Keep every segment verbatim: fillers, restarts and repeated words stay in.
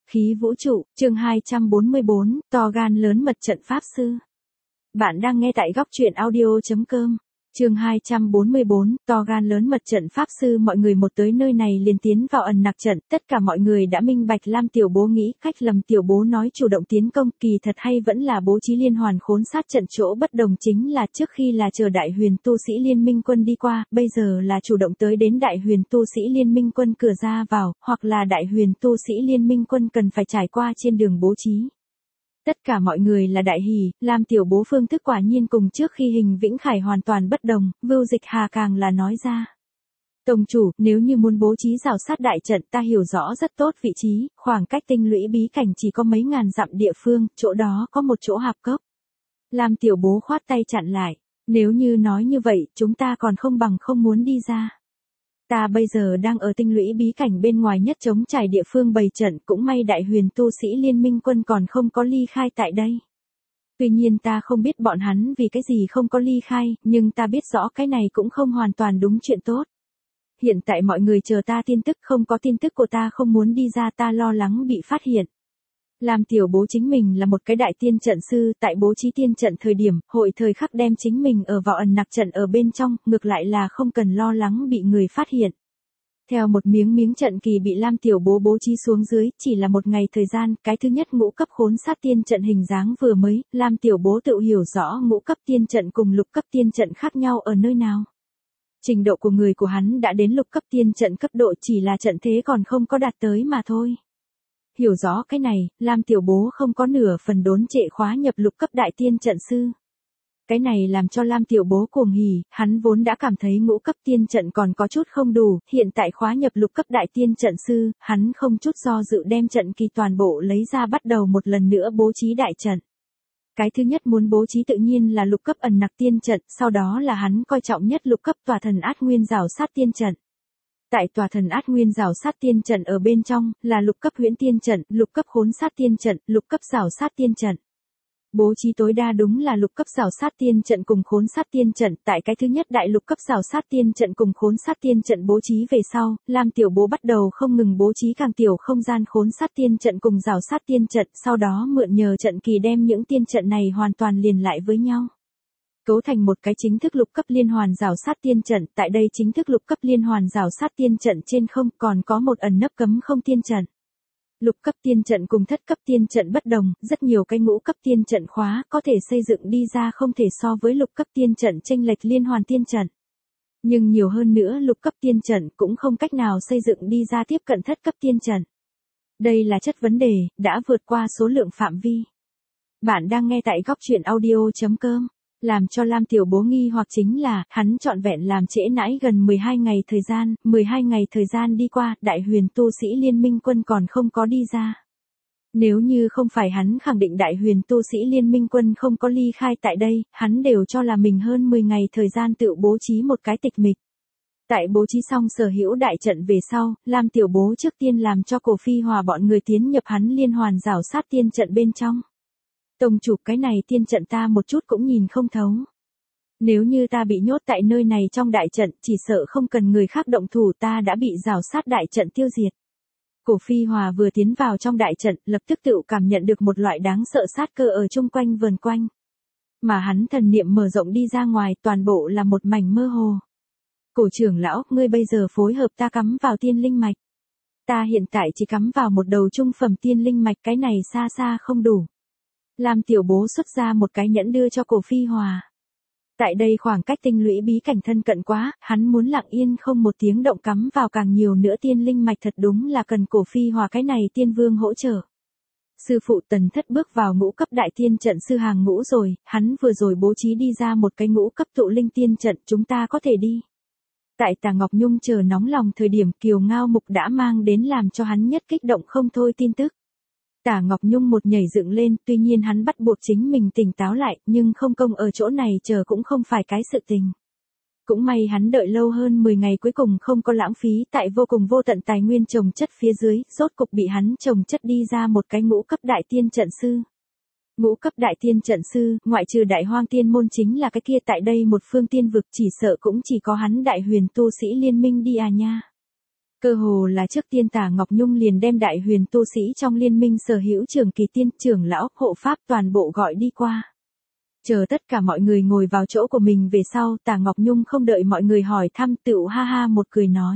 Khí vũ trụ, chương hai trăm bốn mươi bốn, to gan lớn mật trận pháp sư. Bạn đang nghe tại góc truyện audio chấm com. Chương hai trăm bốn mươi bốn, to gan lớn mật trận pháp sư. Mọi người một tới nơi này liền tiến vào ẩn nặc trận, tất cả mọi người đã minh bạch. Lam tiểu bố nghĩ cách lầm, tiểu bố nói chủ động tiến công, kỳ thật hay vẫn là bố trí liên hoàn khốn sát trận. Chỗ bất đồng chính là trước khi là chờ đại huyền tu sĩ liên minh quân đi qua, bây giờ là chủ động tới đến đại huyền tu sĩ liên minh quân cửa ra vào, hoặc là đại huyền tu sĩ liên minh quân cần phải trải qua trên đường bố trí. Tất cả mọi người là đại hỉ, Lam tiểu bố phương thức quả nhiên cùng trước khi Hình Vĩnh Khải hoàn toàn bất đồng, Vưu Dịch Hà càng là nói ra. Tông chủ, nếu như muốn bố trí rào sát đại trận, ta hiểu rõ rất tốt vị trí, khoảng cách tinh lũy bí cảnh chỉ có mấy ngàn dặm địa phương, chỗ đó có một chỗ hạp cốc. Lam tiểu bố khoát tay chặn lại, nếu như nói như vậy, chúng ta còn không bằng không muốn đi ra. Ta bây giờ đang ở tinh lũy bí cảnh bên ngoài nhất trống trải địa phương bày trận, cũng may đại huyền tu sĩ liên minh quân còn không có ly khai tại đây. Tuy nhiên ta không biết bọn hắn vì cái gì không có ly khai, nhưng ta biết rõ cái này cũng không hoàn toàn đúng chuyện tốt. Hiện tại mọi người chờ ta tin tức, không có tin tức của ta không muốn đi ra, ta lo lắng bị phát hiện. Lam tiểu bố chính mình là một cái đại tiên trận sư, tại bố trí tiên trận thời điểm, hội thời khắc đem chính mình ở vào ẩn nặc trận ở bên trong, ngược lại là không cần lo lắng bị người phát hiện. Theo một miếng miếng trận kỳ bị Lam tiểu bố bố trí xuống dưới, chỉ là một ngày thời gian, cái thứ nhất ngũ cấp khốn sát tiên trận hình dáng vừa mới, Lam tiểu bố tự hiểu rõ ngũ cấp tiên trận cùng lục cấp tiên trận khác nhau ở nơi nào. Trình độ của người của hắn đã đến lục cấp tiên trận cấp độ, chỉ là trận thế còn không có đạt tới mà thôi. Hiểu rõ cái này, Lam tiểu bố không có nửa phần đốn trệ khóa nhập lục cấp đại tiên trận sư. Cái này làm cho Lam tiểu bố cuồng hỉ, hắn vốn đã cảm thấy ngũ cấp tiên trận còn có chút không đủ, hiện tại khóa nhập lục cấp đại tiên trận sư, hắn không chút do dự đem trận kỳ toàn bộ lấy ra, bắt đầu một lần nữa bố trí đại trận. Cái thứ nhất muốn bố trí tự nhiên là lục cấp ẩn nặc tiên trận, sau đó là hắn coi trọng nhất lục cấp tòa thần át nguyên rào sát tiên trận. Tại tòa thần át nguyên rào sát tiên trận ở bên trong, là lục cấp huyễn tiên trận, lục cấp khốn sát tiên trận, lục cấp rào sát tiên trận. Bố trí tối đa đúng là lục cấp rào sát tiên trận cùng khốn sát tiên trận, tại cái thứ nhất đại lục cấp rào sát tiên trận cùng khốn sát tiên trận bố trí về sau, Lam tiểu bố bắt đầu không ngừng bố trí càng tiểu không gian khốn sát tiên trận cùng rào sát tiên trận, sau đó mượn nhờ trận kỳ đem những tiên trận này hoàn toàn liền lại với nhau. Cấu thành một cái chính thức lục cấp liên hoàn rào sát tiên trận, tại đây chính thức lục cấp liên hoàn rào sát tiên trận trên không còn có một ẩn nấp cấm không tiên trận. Lục cấp tiên trận cùng thất cấp tiên trận bất đồng, rất nhiều cái ngũ cấp tiên trận khóa có thể xây dựng đi ra không thể so với lục cấp tiên trận chênh lệch liên hoàn tiên trận. Nhưng nhiều hơn nữa lục cấp tiên trận cũng không cách nào xây dựng đi ra tiếp cận thất cấp tiên trận. Đây là chất vấn đề, đã vượt qua số lượng phạm vi. Bạn đang nghe tại góc truyện audio chấm com. Làm cho Lam tiểu bố nghi hoặc chính là, hắn trọn vẹn làm trễ nãi gần mười hai ngày thời gian, mười hai ngày thời gian đi qua, đại huyền tu sĩ liên minh quân còn không có đi ra. Nếu như không phải hắn khẳng định đại huyền tu sĩ liên minh quân không có ly khai tại đây, hắn đều cho là mình hơn mười ngày thời gian tự bố trí một cái tịch mịch. Tại bố trí xong sở hữu đại trận về sau, Lam tiểu bố trước tiên làm cho Cổ Phi Hòa bọn người tiến nhập hắn liên hoàn rào sát tiên trận bên trong. Tông chủ, cái này tiên trận ta một chút cũng nhìn không thấu. Nếu như ta bị nhốt tại nơi này trong đại trận, chỉ sợ không cần người khác động thủ, ta đã bị rào sát đại trận tiêu diệt. Cổ Phi Hòa vừa tiến vào trong đại trận, lập tức tự cảm nhận được một loại đáng sợ sát cơ ở chung quanh vần quanh. Mà hắn thần niệm mở rộng đi ra ngoài, toàn bộ là một mảnh mơ hồ. Cổ trưởng lão, ngươi bây giờ phối hợp ta cắm vào tiên linh mạch. Ta hiện tại chỉ cắm vào một đầu trung phẩm tiên linh mạch, cái này xa xa không đủ. Lam tiểu bố xuất ra một cái nhẫn đưa cho Cổ Phi Hòa. Tại đây khoảng cách tinh lũy bí cảnh thân cận quá, hắn muốn lặng yên không một tiếng động cắm vào càng nhiều nữa tiên linh mạch, thật đúng là cần Cổ Phi Hòa cái này tiên vương hỗ trợ. Sư phụ Tần Thất bước vào ngũ cấp đại tiên trận sư hàng ngũ rồi, hắn vừa rồi bố trí đi ra một cái ngũ cấp tụ linh tiên trận, chúng ta có thể đi. Tại Tà Ngọc Nhung chờ nóng lòng thời điểm, Kiều Ngao Mục đã mang đến làm cho hắn nhất kích động không thôi tin tức. Tả Ngọc Nhung một nhảy dựng lên, tuy nhiên hắn bắt buộc chính mình tỉnh táo lại, nhưng không công ở chỗ này chờ cũng không phải cái sự tình. Cũng may hắn đợi lâu hơn mười ngày cuối cùng không có lãng phí, tại vô cùng vô tận tài nguyên trồng chất phía dưới, rốt cục bị hắn trồng chất đi ra một cái ngũ cấp đại tiên trận sư. Ngũ cấp đại tiên trận sư, ngoại trừ đại hoang tiên môn chính là cái kia tại đây một phương tiên vực, chỉ sợ cũng chỉ có hắn đại huyền tu sĩ liên minh đi à nha. Cơ hồ là trước tiên Tả Ngọc Nhung liền đem đại huyền tu sĩ trong liên minh sở hữu trưởng kỳ tiên, trưởng lão, hộ pháp toàn bộ gọi đi qua. Chờ tất cả mọi người ngồi vào chỗ của mình về sau, Tả Ngọc Nhung không đợi mọi người hỏi thăm, tựu ha ha một cười nói.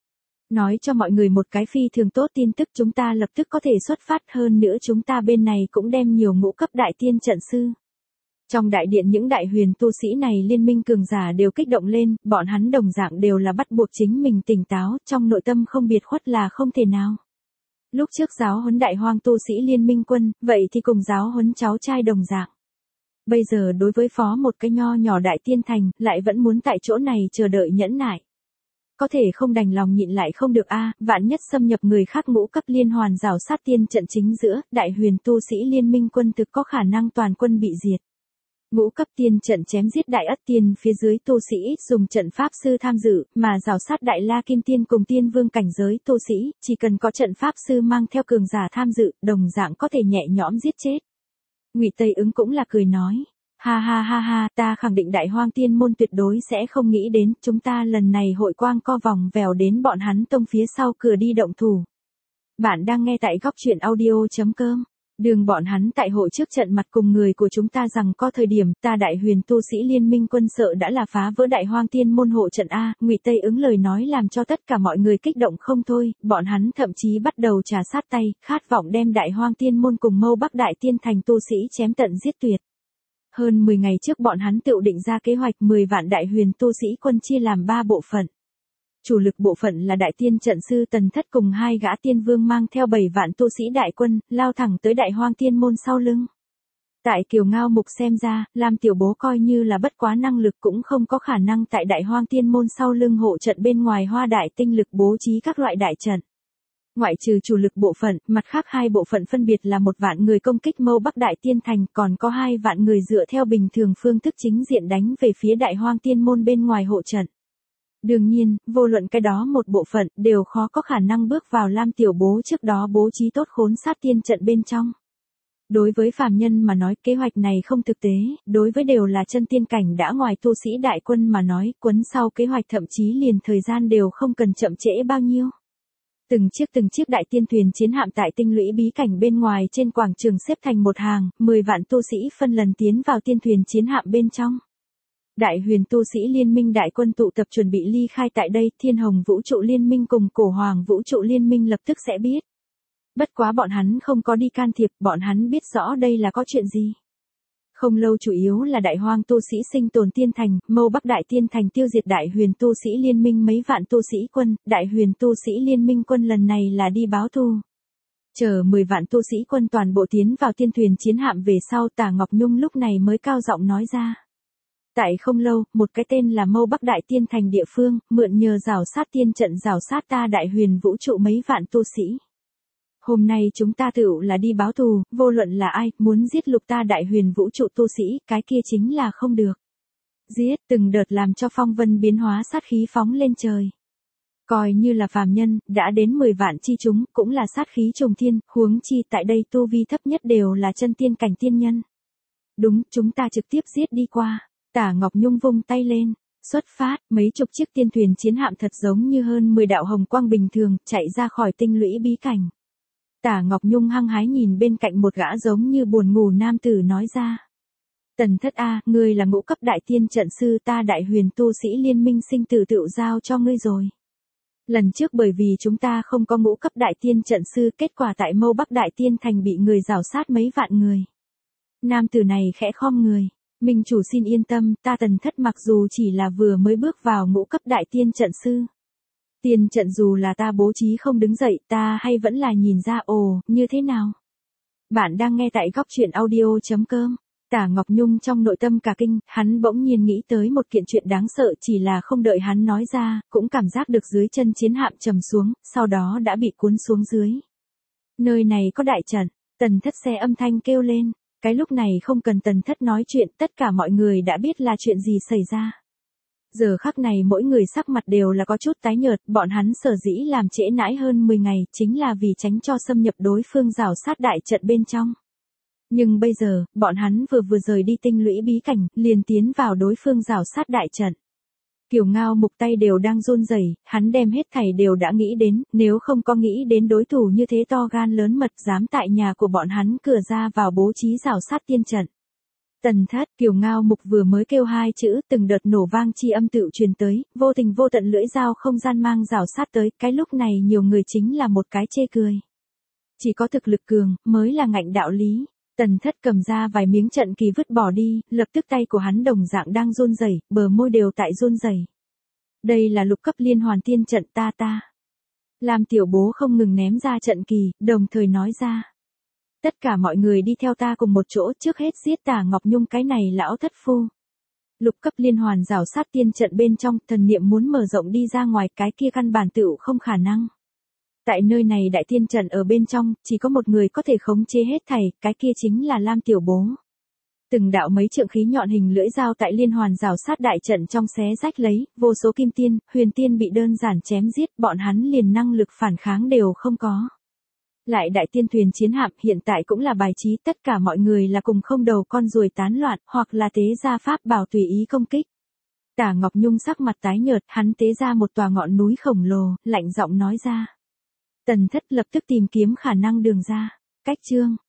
Nói cho mọi người một cái phi thường tốt tin tức, chúng ta lập tức có thể xuất phát, hơn nữa chúng ta bên này cũng đem nhiều ngũ cấp đại tiên trận sư. Trong đại điện những đại huyền tu sĩ này liên minh cường giả đều kích động lên, bọn hắn đồng dạng đều là bắt buộc chính mình tỉnh táo, trong nội tâm không biệt khuất là không thể nào. Lúc trước giáo huấn đại hoang tu sĩ liên minh quân, vậy thì cùng giáo huấn cháu trai đồng dạng. Bây giờ đối với phó một cái nho nhỏ đại tiên thành, lại vẫn muốn tại chỗ này chờ đợi nhẫn nại. Có thể không đành lòng nhịn lại không được a, vạn nhất xâm nhập người khác ngũ cấp liên hoàn rào sát tiên trận chính giữa, đại huyền tu sĩ liên minh quân thực có khả năng toàn quân bị diệt. Ngũ cấp tiên trận chém giết đại ất tiên phía dưới tu sĩ dùng trận pháp sư tham dự, mà rào sát đại la kim tiên cùng tiên vương cảnh giới tu sĩ, chỉ cần có trận pháp sư mang theo cường giả tham dự, đồng dạng có thể nhẹ nhõm giết chết. Ngụy Tây Ứng cũng là cười nói, ha ha ha ha, ta khẳng định đại hoang tiên môn tuyệt đối sẽ không nghĩ đến, chúng ta lần này hội quang co vòng vèo đến bọn hắn tông phía sau cửa đi động thủ. Bạn đang nghe tại góc truyện audio.com. Đường bọn hắn tại hội trước trận mặt cùng người của chúng ta rằng có thời điểm ta đại huyền tu sĩ liên minh quân sợ đã là phá vỡ đại hoang tiên môn hộ trận A, Ngụy Tây Ứng lời nói làm cho tất cả mọi người kích động không thôi, bọn hắn thậm chí bắt đầu trà sát tay, khát vọng đem đại hoang tiên môn cùng Mâu Bắc đại tiên thành tu sĩ chém tận giết tuyệt. Hơn mười ngày trước bọn hắn tự định ra kế hoạch mười vạn đại huyền tu sĩ quân chia làm ba bộ phận. Chủ lực bộ phận là đại tiên trận sư Tần Thất cùng hai gã tiên vương mang theo bảy vạn tu sĩ đại quân, lao thẳng tới đại hoang tiên môn sau lưng. Tại Kiều Ngao Mục xem ra, Lam Tiểu Bố coi như là bất quá năng lực cũng không có khả năng tại đại hoang tiên môn sau lưng hộ trận bên ngoài hoa đại tinh lực bố trí các loại đại trận. Ngoại trừ chủ lực bộ phận, mặt khác hai bộ phận phân biệt là một vạn người công kích Mâu Bắc đại tiên thành, còn có hai vạn người dựa theo bình thường phương thức chính diện đánh về phía đại hoang tiên môn bên ngoài hộ trận. Đương nhiên, vô luận cái đó một bộ phận, đều khó có khả năng bước vào Lam Tiểu Bố trước đó bố trí tốt khốn sát tiên trận bên trong. Đối với phàm nhân mà nói kế hoạch này không thực tế, đối với đều là chân tiên cảnh đã ngoài tu sĩ đại quân mà nói, quấn sau kế hoạch thậm chí liền thời gian đều không cần chậm trễ bao nhiêu. Từng chiếc từng chiếc đại tiên thuyền chiến hạm tại tinh lũy bí cảnh bên ngoài trên quảng trường xếp thành một hàng, mười vạn tu sĩ phân lần tiến vào tiên thuyền chiến hạm bên trong. Đại huyền tu sĩ liên minh đại quân tụ tập chuẩn bị ly khai tại đây, Thiên Hồng Vũ trụ liên minh cùng Cổ Hoàng Vũ trụ liên minh lập tức sẽ biết. Bất quá bọn hắn không có đi can thiệp, bọn hắn biết rõ đây là có chuyện gì. Không lâu chủ yếu là đại hoang tu sĩ sinh tồn tiên thành, Mâu Bắc đại tiên thành tiêu diệt đại huyền tu sĩ liên minh mấy vạn tu sĩ quân, đại huyền tu sĩ liên minh quân lần này là đi báo thù. Chờ mười vạn tu sĩ quân toàn bộ tiến vào tiên thuyền chiến hạm về sau, Tả Ngọc Nhung lúc này mới cao giọng nói ra. Tại không lâu, một cái tên là Mâu Bắc đại tiên thành địa phương, mượn nhờ rào sát tiên trận rào sát ta đại huyền vũ trụ mấy vạn tu sĩ. Hôm nay chúng ta tựu là đi báo thù, vô luận là ai, muốn giết lục ta đại huyền vũ trụ tu sĩ, cái kia chính là không được. Giết, từng đợt làm cho phong vân biến hóa sát khí phóng lên trời. Coi như là phàm nhân, đã đến mười vạn chi chúng, cũng là sát khí trùng thiên, huống chi tại đây tu vi thấp nhất đều là chân tiên cảnh tiên nhân. Đúng, chúng ta trực tiếp giết đi qua. Tả Ngọc Nhung vung tay lên, xuất phát, mấy chục chiếc tiên thuyền chiến hạm thật giống như hơn mười đạo hồng quang bình thường, chạy ra khỏi tinh lũy bí cảnh. Tả Ngọc Nhung hăng hái nhìn bên cạnh một gã giống như buồn ngủ nam tử nói ra. Tần Thất A, ngươi là ngũ cấp đại tiên trận sư, ta đại huyền tu sĩ liên minh sinh tử tựu giao cho ngươi rồi. Lần trước bởi vì chúng ta không có ngũ cấp đại tiên trận sư, kết quả tại Mâu Bắc đại tiên thành bị người rào sát mấy vạn người. Nam tử này khẽ khom người. Minh chủ xin yên tâm, ta Tần Thất mặc dù chỉ là vừa mới bước vào ngũ cấp đại tiên trận sư. Tiên trận dù là ta bố trí không đứng dậy, ta hay vẫn là nhìn ra ồ, như thế nào? Bạn đang nghe tại góc truyện audio.com. Tả Ngọc Nhung trong nội tâm cả kinh, hắn bỗng nhiên nghĩ tới một kiện chuyện đáng sợ, chỉ là không đợi hắn nói ra, cũng cảm giác được dưới chân chiến hạm trầm xuống, sau đó đã bị cuốn xuống dưới. Nơi này có đại trận, Tần Thất xe âm thanh kêu lên. Cái lúc này không cần Tần Thất nói chuyện, tất cả mọi người đã biết là chuyện gì xảy ra. Giờ khắc này mỗi người sắc mặt đều là có chút tái nhợt, bọn hắn sở dĩ làm trễ nãi hơn mười ngày, chính là vì tránh cho xâm nhập đối phương rào sát đại trận bên trong. Nhưng bây giờ, bọn hắn vừa vừa rời đi tinh lũy bí cảnh, liền tiến vào đối phương rào sát đại trận. Kiều Ngao Mục tay đều đang run rẩy, hắn đem hết thảy đều đã nghĩ đến, nếu không có nghĩ đến đối thủ như thế to gan lớn mật dám tại nhà của bọn hắn cửa ra vào bố trí rào sát tiên trận. Tần Thất, Kiều Ngao Mục vừa mới kêu hai chữ, từng đợt nổ vang chi âm tựu truyền tới, vô tình vô tận lưỡi dao không gian mang rào sát tới, cái lúc này nhiều người chính là một cái chê cười. Chỉ có thực lực cường, mới là ngạnh đạo lý. Tần Thất cầm ra vài miếng trận kỳ vứt bỏ đi, lập tức tay của hắn đồng dạng đang run rẩy, bờ môi đều tại run rẩy. Đây là lục cấp liên hoàn tiên trận ta ta. Lam tiểu bố không ngừng ném ra trận kỳ, đồng thời nói ra. Tất cả mọi người đi theo ta cùng một chỗ, trước hết giết Tả Ngọc Nhung cái này lão thất phu. Lục cấp liên hoàn rào sát tiên trận bên trong, thần niệm muốn mở rộng đi ra ngoài, cái kia căn bản tựu không khả năng. Tại nơi này đại tiên trận ở bên trong, chỉ có một người có thể khống chế hết thảy, cái kia chính là Lam tiểu bố. Từng đạo mấy trượng khí nhọn hình lưỡi dao tại liên hoàn rào sát đại trận trong xé rách lấy, vô số kim tiên, huyền tiên bị đơn giản chém giết, bọn hắn liền năng lực phản kháng đều không có. Lại đại tiên thuyền chiến hạm hiện tại cũng là bài trí, tất cả mọi người là cùng không đầu con ruồi tán loạn, hoặc là tế ra pháp bảo tùy ý công kích. Tả Ngọc Nhung sắc mặt tái nhợt, hắn tế ra một tòa ngọn núi khổng lồ, lạnh giọng nói ra. Tần Thất lập tức tìm kiếm khả năng đường ra. Cách chương